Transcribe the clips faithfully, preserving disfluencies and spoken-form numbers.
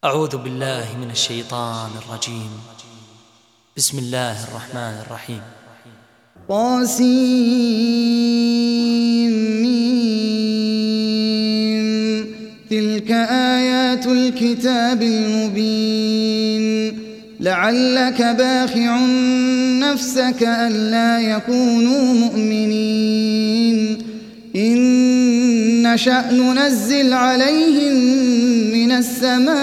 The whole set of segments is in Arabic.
أعوذ بالله من الشيطان الرجيم. بسم الله الرحمن الرحيم. طاسيم تلك آيات الكتاب المبين لعلك باخع نفسك ألا يكونوا مؤمنين إن نشأ ننزل عليهم من السماء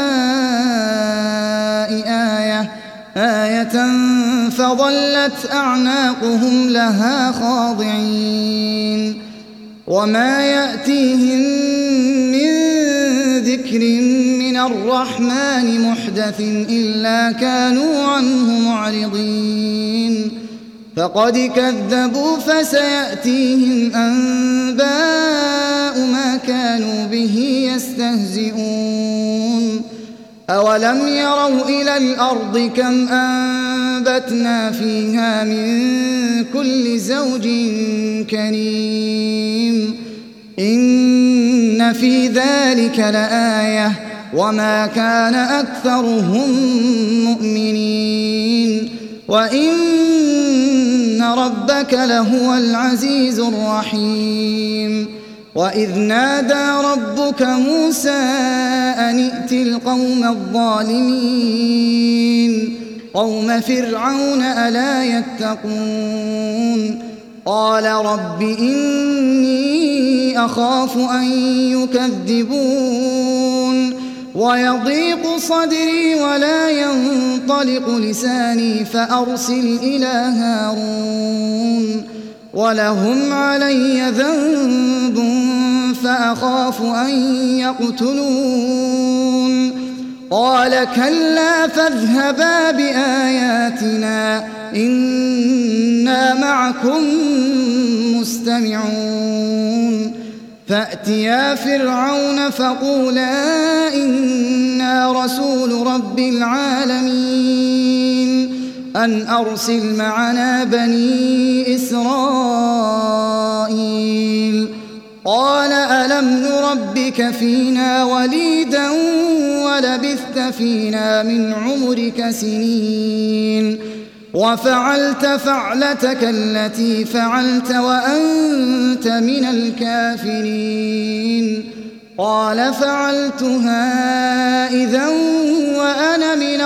آية آية فظلت أعناقهم لها خاضعين وما يأتيهم من ذكر من الرحمن محدث إلا كانوا عنه معرضين فقد كذبوا فسيأتيهم أنباء ما كانوا به يستهزئون أولم يروا إلى الأرض كم أنبتنا فيها من كل زوج كريم إن في ذلك لآية وما كان أكثرهم مؤمنين وإن ربك لهو العزيز الرحيم وإذ نادى ربك موسى أن ائت القوم الظالمين قوم فرعون ألا يتقون قال رب إني أخاف أن يكذبون ويضيق صدري ولا ينطلق لساني فأرسل إلى هارون ولهم علي ذنب فأخاف أن يقتلون قال كلا فاذهبا بآياتنا إنا معكم مستمعون فأتيا فرعون فقولا إنا رسول رب العالمين أن أرسل معنا بني إسرائيل قال ألم نربك فينا وليدا ولبثت فينا من عمرك سنين وفعلت فعلتك التي فعلت وأنت من الكافرين قال فعلتها إذا وأنا من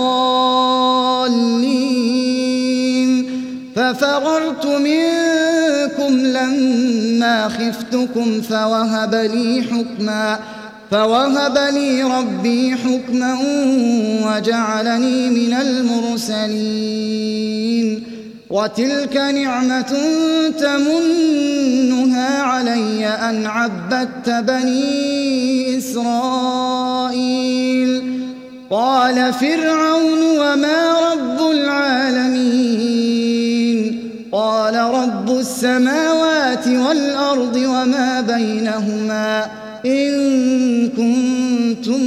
الضالين ففررت منكم لما خفتكم فوهب لي حكما فوهب لي ربي حكما وجعلني من المرسلين وتلك نعمة تمنها علي أن عبدت بني إسرائيل قال فرعون وما رب العالمين قال رب السماوات والأرض وما بينهما إن كنتم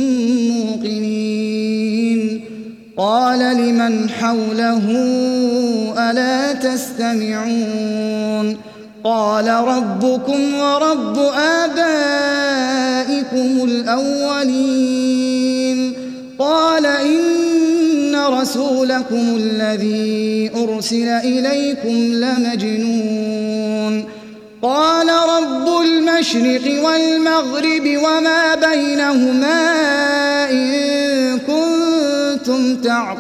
موقنين قال لمن حوله ألا تستمعون قال ربكم ورب آبائكم الأولين قال إن رسولكم الذي أرسل إليكم لمجنون قال رب المشرق والمغرب وما بينهما إن كنتم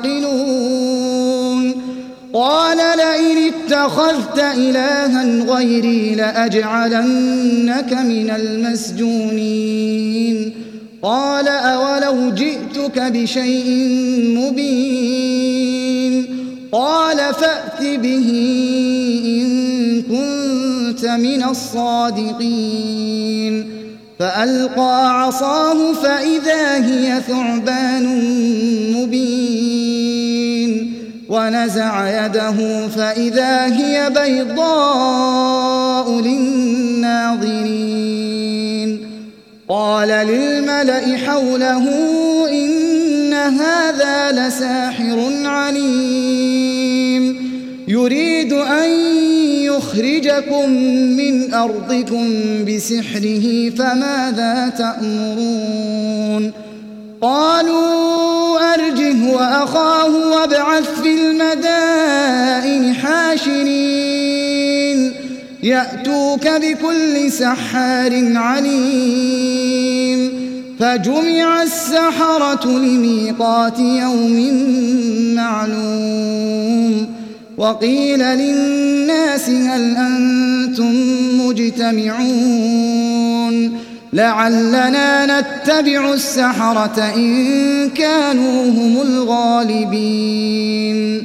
تعقلون قال لئن اتخذت إلها غيري لأجعلنك من المسجونين قال أولو جئتك بشيء مبين قال فأت به إن كنت من الصادقين فألقى عصاه فإذا هي ثعبان مبين ونزع يده فإذا هي بيضاء للناظرين قال للملأ حوله إن هذا لساحر عليم يريد أن يخرجكم من أرضكم بسحره فماذا تأمرون قالوا أرجه وأخاه وابعث في المدائن حاشرين يأتوك بكل سحار عليم فجمع السحرة لميقات يوم معلوم وقيل للناس هل أنتم مجتمعون لعلنا نتبع السحرة إن كانوا هم الغالبين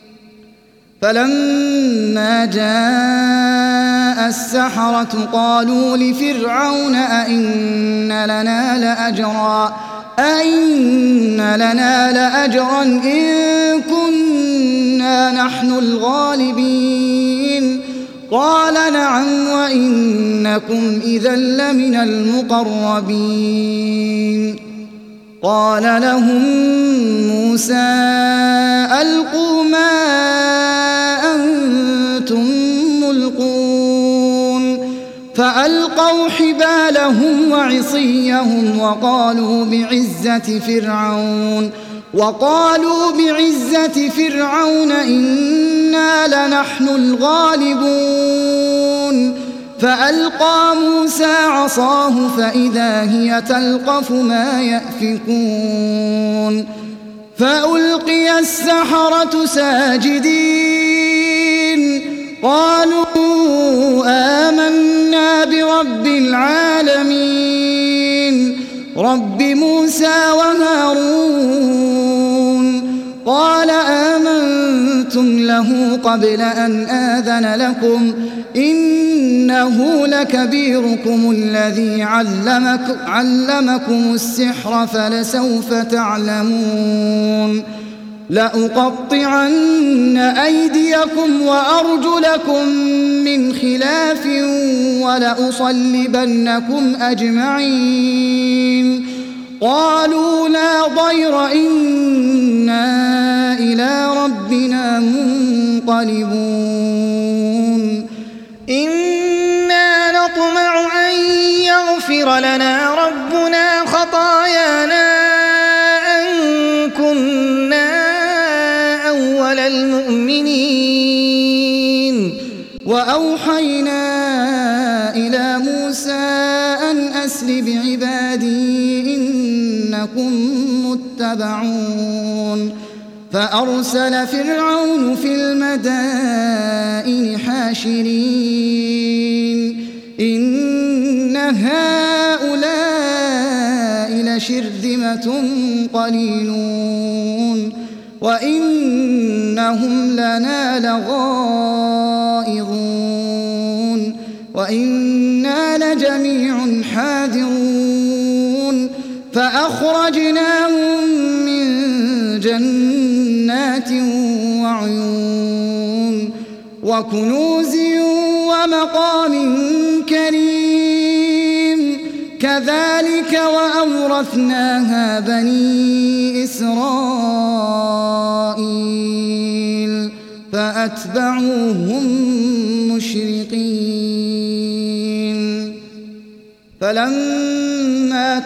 فلما جاء السحرة قالوا لفرعون أئن لنا لأجرا أئن لنا لأجرا إن كنا نحن الغالبين قال نعم وإنكم إذا لمن المقربين قال لهم موسى ألقوا ما أنتم ملقون فألقوا حبالهم وعصيهم وقالوا بعزة فرعون وقالوا بعزة فرعون إنا لنحن الغالبون فألقى موسى عصاه فإذا هي تلقف ما يأفكون فألقي السحرة ساجدين قالوا آمنا برب العالمين رب موسى وهارون قال آمنتم له قبل أن آذن لكم إنه لكبيركم الذي علمك علمكم السحر فلسوف تعلمون لأقطعن أيديكم وأرجلكم من خلاف ولأصلبنكم أجمعين قالوا لا ضير إنا إلى ربنا منقلبون إنا نطمع أن يغفر لنا ربنا خطايانا أن كنا أول المؤمنين وأوحينا إلى موسى أن أسر بعبادي إنكم متبعون فأرسل فرعون في المدائن حاشرين إن هؤلاء لشرذمة قليلون وإنهم لنا لغائظون وإنا لجميع حاذرون فأخرجناهم من جنات وعيون وكنوز ومقام كريم كذلك وأورثناها بني إسرائيل فأتبعوهم مشرقين فلما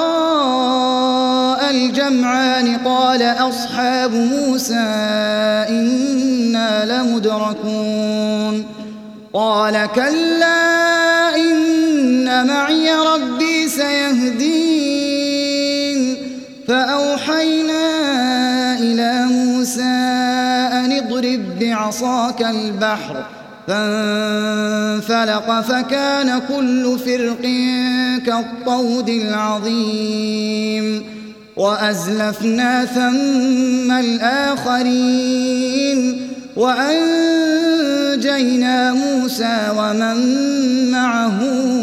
تراءى الجمعان قال أصحاب موسى إنا لمدركون قال كلا إن معي ربي سيهدين فأوحينا إلى موسى أن اضرب بعصاك البحر فانفلق فكان كل فرق كالطود العظيم وأزلفنا ثم الآخرين وأنجينا موسى ومن معه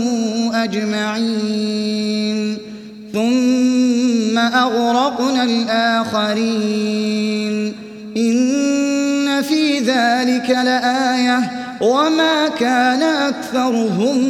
أجمعين ثم أغرقنا الآخرين إن في ذلك لآية وما كان أكثرهم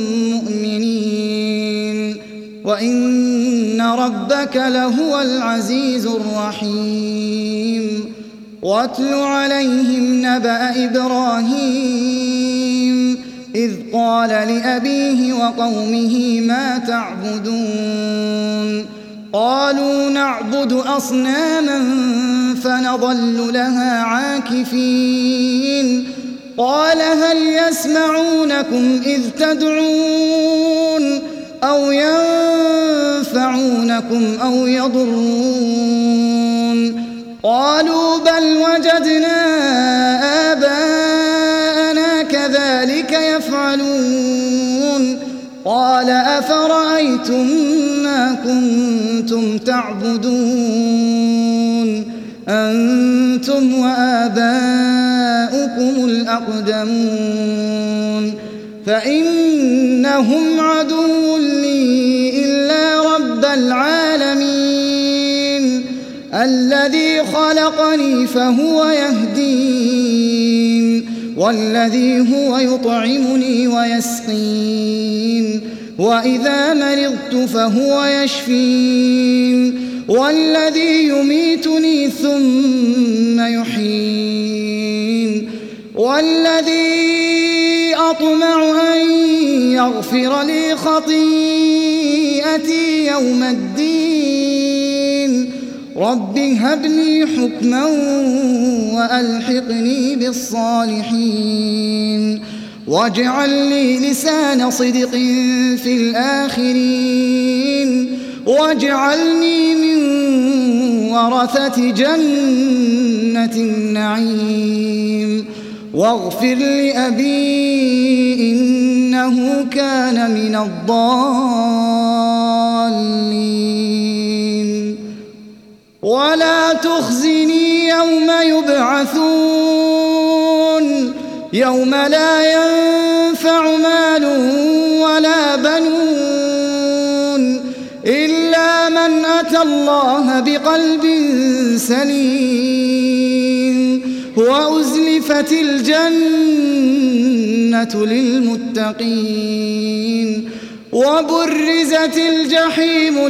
مؤمنين وإن ربك لهو العزيز الرحيم واتل عليهم نبأ إبراهيم إذ قال لأبيه وقومه ما تعبدون قالوا نعبد أصناما فنظل لها عاكفين قال هل يسمعونكم إذ تدعون أو ينفعونكم أو يضرون قالوا بل وجدنا آباءنا كذلك يفعلون قال أفرأيتم ما كنتم تعبدون أنتم وآباؤكم الأقدمون فإنهم عدو لي إلا رب العالمين الذي خلقني فهو يهدين والذي هو يطعمني ويسقين وإذا مرضت فهو يشفين والذي يميتني ثم يحيين والذي أطمع أن يغفر لي خطيئتي يوم الدين رب هب لي حكما وألحقني بالصالحين واجعل لي لسان صدق في الآخرين واجعلني من ورثة جنة النعيم واغفر لأبي إنه كان من الضالين ولا تخزني يوم يبعثون يوم لا ينفع مال ولا بنون إلا من أتى الله بقلب سليم وأزلفت الجنة للمتقين وبرزت الجحيم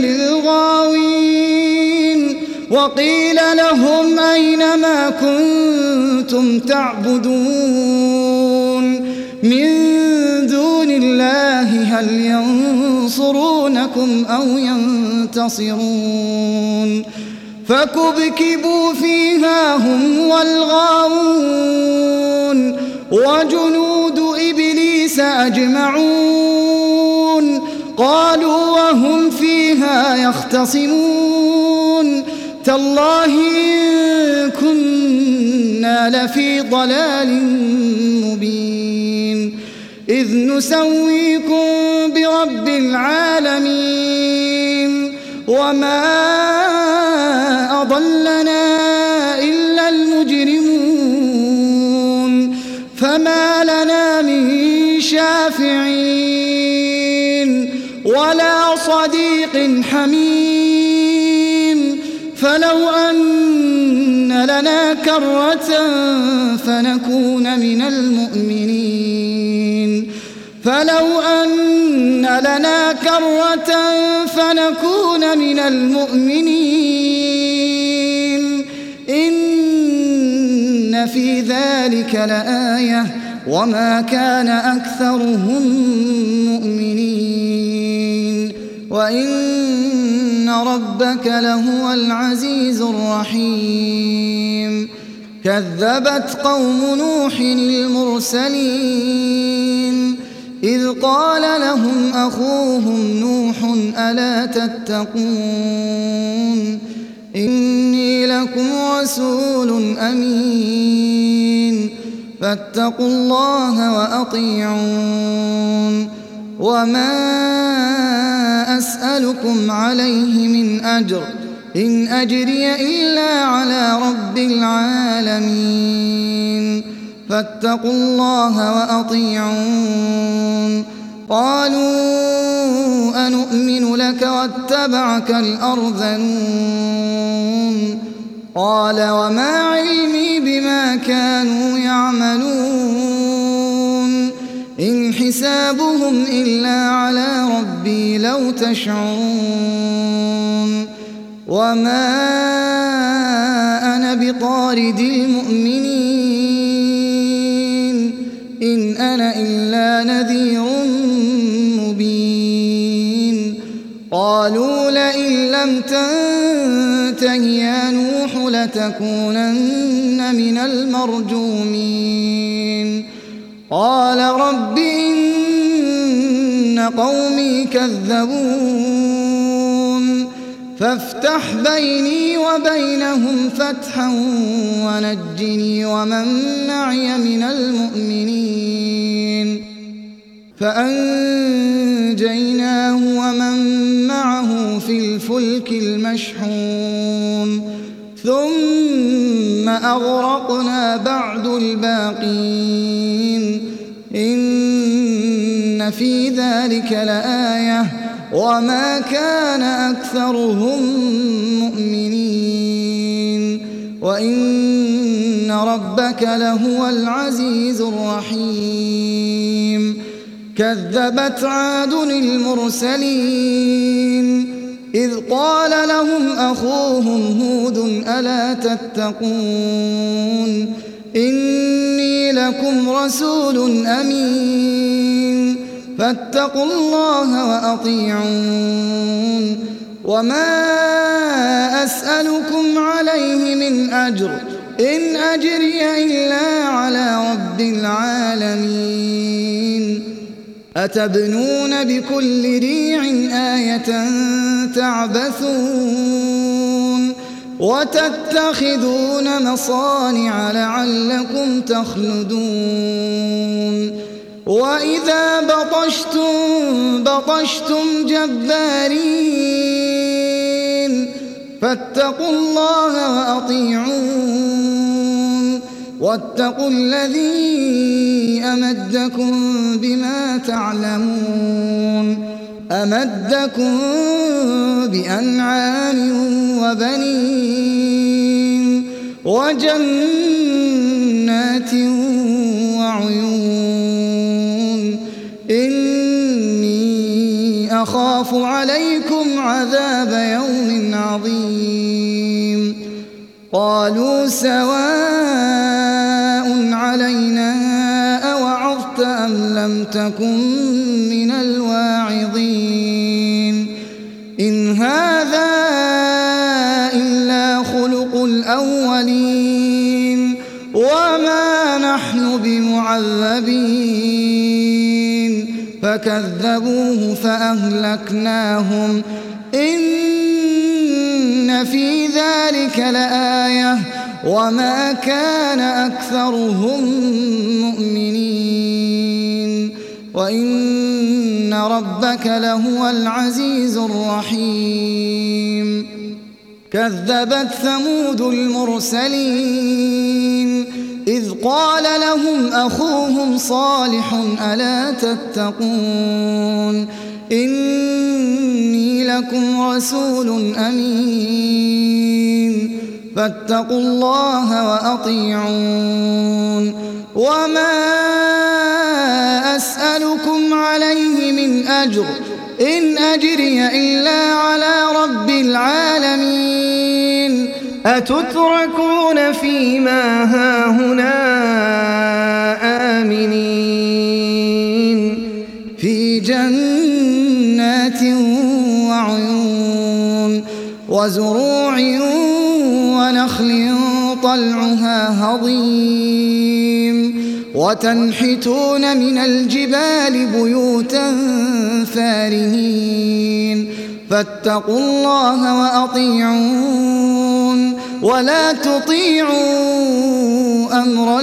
للغاوين وقيل لهم أين ما كنتم تعبدون من دون الله هل ينصرونكم أو ينتصرون فكبكبوا فيها هم والغاوون وجنود إبليس أجمعون قالوا وهم فيها يختصمون تالله إن كنا لفي ضلال مبين إذ نسويكم برب العالمين وما أضلنا إلا المجرمون فما لنا من شافعين ولا صديق حميم فلو أن لنا كرة فنكون من المؤمنين فلو أن لنا كرة فنكون من المؤمنين إن في ذلك لآية وما كان أكثرهم مؤمنين وإن ربك لهو العزيز الرحيم كذبت قوم نوح المرسلين إذ قال لهم أخوهم نوح ألا تتقون إني لكم رسول أمين فاتقوا الله وأطيعون وما أسألكم عليه من أجر إن أجري إلا على رب العالمين فاتقوا الله وأطيعون قالوا أنؤمن لك واتبعك الأرذلون قال وما علمي بما كانوا يعملون إن حسابهم إلا على ربي لو تشعرون وما أنا بطارد المؤمنين إن أنا إلا نذير مبين قالوا لا لئن لم تنته يا نوح لتكونن من المرجومين قال رب إن قومي كذبون فافتح بيني وبينهم فتحا ونجني ومن معي من المؤمنين فأنجيناه ومن معه في الفلك المشحون ثم أغرقنا بعد الباقين إن في ذلك لآية وما كان أكثرهم مؤمنين وإن ربك لهو العزيز الرحيم كذبت عاد المرسلين إذ قال لهم أخوهم هود ألا تتقون إني لكم رسول أمين فاتقوا الله وأطيعون وما أسألكم عليه من أجر إن أجري إلا على رب العالمين أتبنون بكل ريع آية تعبثون وتتخذون مصانع لعلكم تخلدون وإذا بطشتم بطشتم جبارين فاتقوا الله وأطيعون واتقوا الذي أمدكم بما تعلمون أمدكم بأنعام وبنين وجنات وعيون إني أخاف عليكم عذاب يوم عظيم قالوا سواء علينا أوعظت أم لم تكن من الواعظين إن هذا إلا خلق الأولين وما نحن بمعذبين فكذبوه فأهلكناهم إن في ذلك لآية وما كان أكثرهم مؤمنين وإن ربك لهو العزيز الرحيم كذبت ثمود المرسلين إذ قال لهم أخوهم صالح ألا تتقون إني لكم رسول أمين فاتقوا الله وأطيعون وما أسألكم عليه من أجر إن أجري إلا على رب العالمين أتتركون فيما هاهنا آمنين في جنات وعيون وزروع ونخل طلعها هضيم وتنحتون من الجبال بيوتا فارهين فاتقوا الله وأطيعون ولا تطيعوا أمر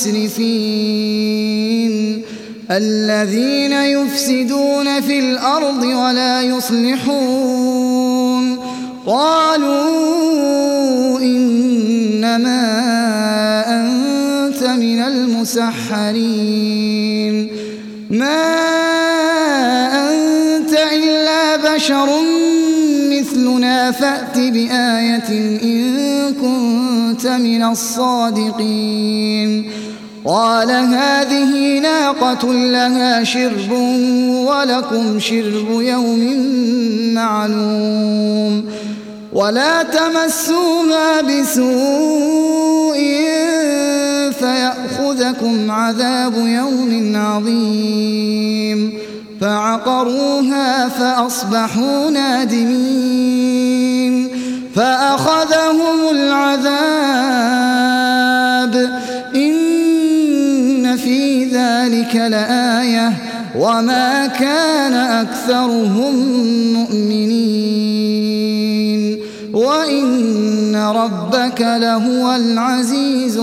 المسرفين الذين يفسدون في الأرض ولا يصلحون قالوا إنما أنت من المسحرين ما أنت إلا بشر مثلنا فأت بآية إن كنت من الصادقين قال هذه ناقة لها شرب ولكم شرب يوم معلوم ولا تمسوها بسوء فيأخذكم عذاب يوم عظيم فعقروها فأصبحوا نادمين فأخذهم العذاب إن في ذلك لآية وما كان أكثرهم مؤمنين وإن ربك لهو العزيز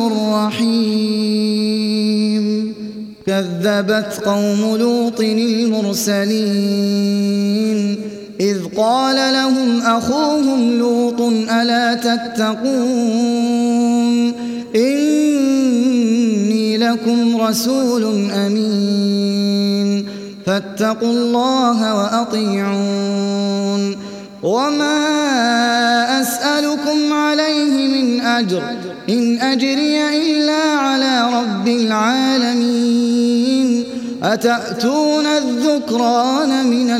الرحيم كذبت قوم لوط المرسلين إذ قال لهم أخوهم لوط ألا تتقون إني لكم رسول أمين فاتقوا الله وأطيعون وما أسألكم عليه من أجر إن أجري إلا على رب العالمين أتأتون الذكران من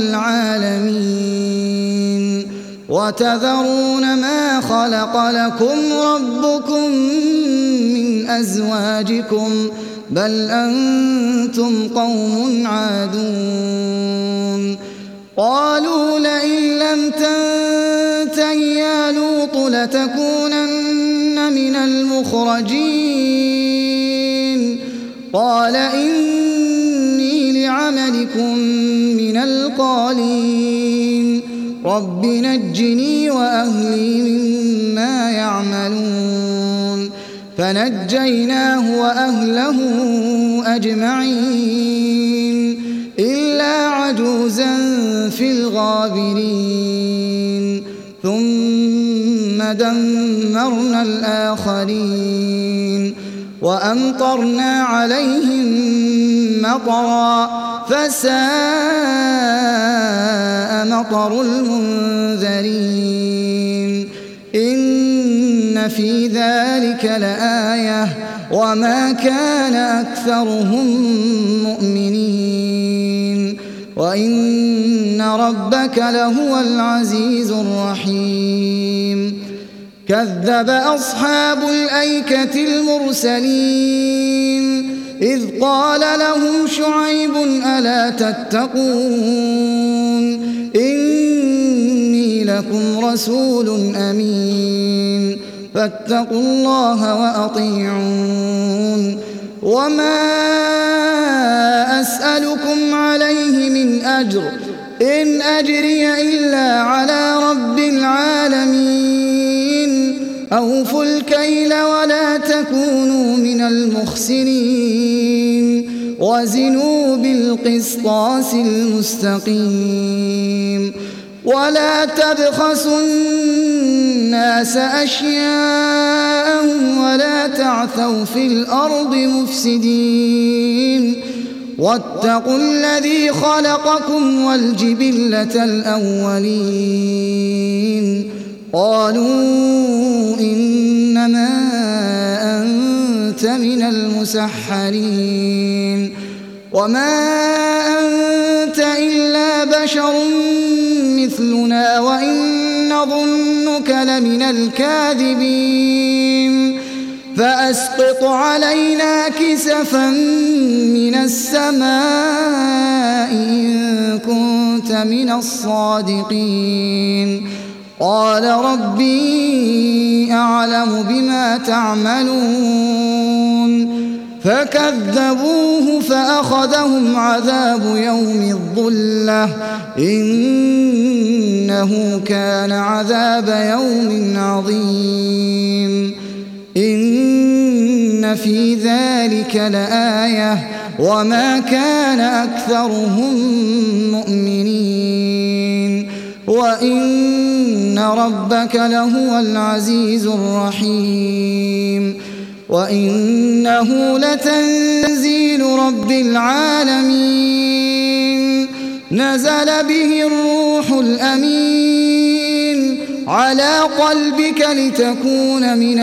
العالمين وتذرون ما خلق لكم ربكم من أزواجكم بل أنتم قوم عادون قالوا لئن لم تنته يا لوط لتكونن من المخرجين قال إني لعملكم من القالين رب نجني وأهلي مما يعملون فنجيناه وأهله أجمعين إلا عجوزا في الغابرين ثم دمرنا الآخرين وأمطرنا عليهم مطرا فساء مطر المنذرين إن في ذلك لآية وما كان أكثرهم مؤمنين وإن ربك لهو العزيز الرحيم كذب أصحاب الأيكة المرسلين إذ قال لهم شعيب ألا تتقون إني لكم رسول أمين فاتقوا الله وأطيعون وما أسألكم عليه من أجر إن أجري إلا على رب العالمين أوفوا الكيل ولا تكونوا من المخسرين وزنوا بالقسطاس المستقيم ولا تبخسوا الناس أشياءهم ولا تعثوا في الأرض مفسدين واتقوا الذي خلقكم والجبلة الأولين قالوا إنما أنت من المسحرين وما أنت إلا بشر مثلنا وإن نظنك لمن الكاذبين فأسقط علينا كسفا من السماء إن كنت من الصادقين قال ربي أعلم بما تعملون فكذبوه فأخذهم عذاب يوم الظلة إنه كان عذاب يوم عظيم إن في ذلك لآية وما كان أكثرهم مؤمنين وإن ربك لهو العزيز الرحيم وإنه لتنزيل رب العالمين نزل به الروح الأمين على قلبك لتكون من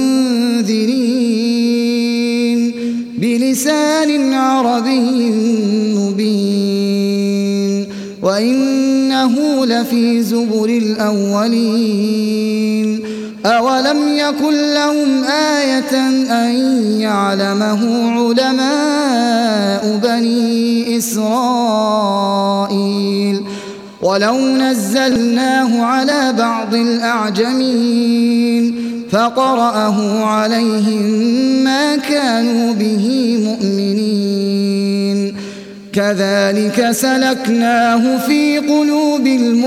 المنذرين بلسان عربي مبين وإنه لفي زبر الأولين أولم يكن لهم آية أن يعلمه علماء بني إسرائيل ولو نزلناه على بعض الأعجمين فقرأه عليهم ما كانوا به مؤمنين كذلك سلكناه في قلوب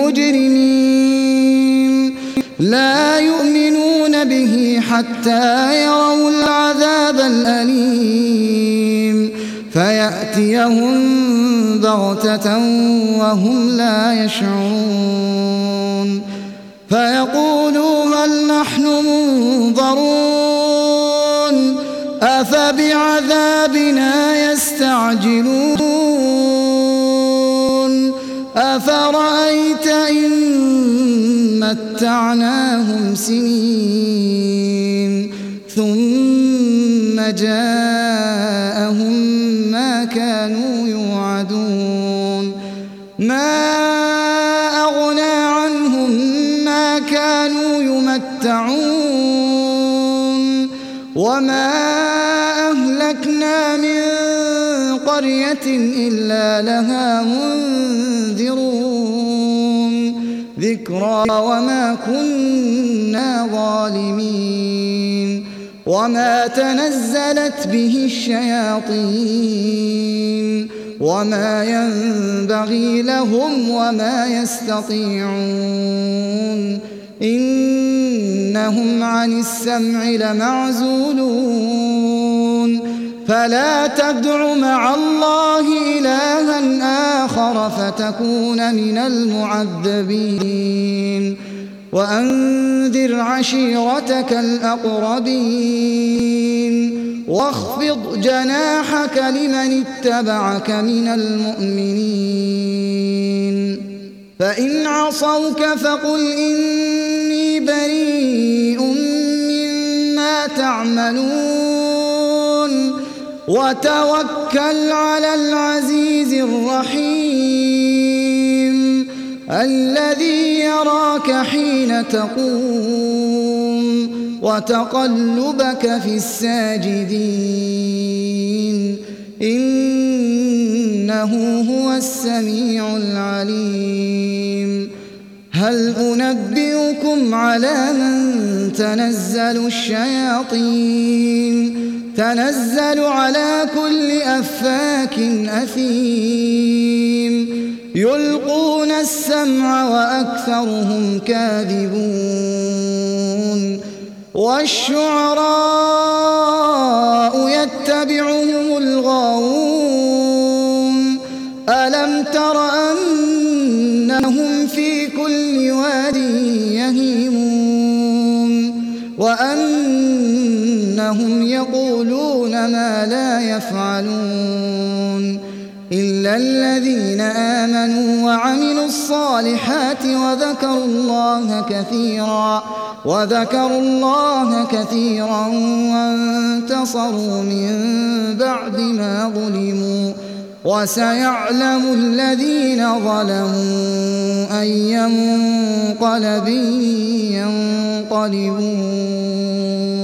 المجرمين لا يؤمنون به حتى يروا العذاب الأليم فيأتيهم بغتة وهم لا يشعرون فيقولوا هل نحن منظرون أفبعذابنا يستعجلون أفرأيت إن متعناهم سنين ثم جاءهم ما كانوا يوعدون ما أغنى عنهم ما كانوا يمتعون وما أهلكنا من قرية إلا لها منذرون ذكرى وما كنا ظالمين وما تنزلت به الشياطين وما ينبغي لهم وما يستطيعون إنهم عن السمع لمعزولون فلا تدع مع الله إلها آخر فتكون من المعذبين وأنذر عشيرتك الأقربين واخفض جناحك لمن اتبعك من المؤمنين فإن عصوك فقل إني بريء مما تعملون وتوكل على العزيز الرحيم الذي يراك حين تقوم وتقلبك في الساجدين إنه هو السميع العليم هل أنبئكم على من تنزل الشياطين تنزل على كل أفاك أثيم يلقون السمع وأكثرهم كاذبون والشعراء يتبعهم الغاوون ألم تر أنهم في كل واد يهيمون وأنهم يقولون ما لا يفعلون إلا الذين آمنوا وعملوا الصالحات وذكروا الله كثيرا وذكروا الله كثيرا وانتصروا من بعد ما ظلموا وسيعلم الذين ظلموا أي منقلب ينقلبون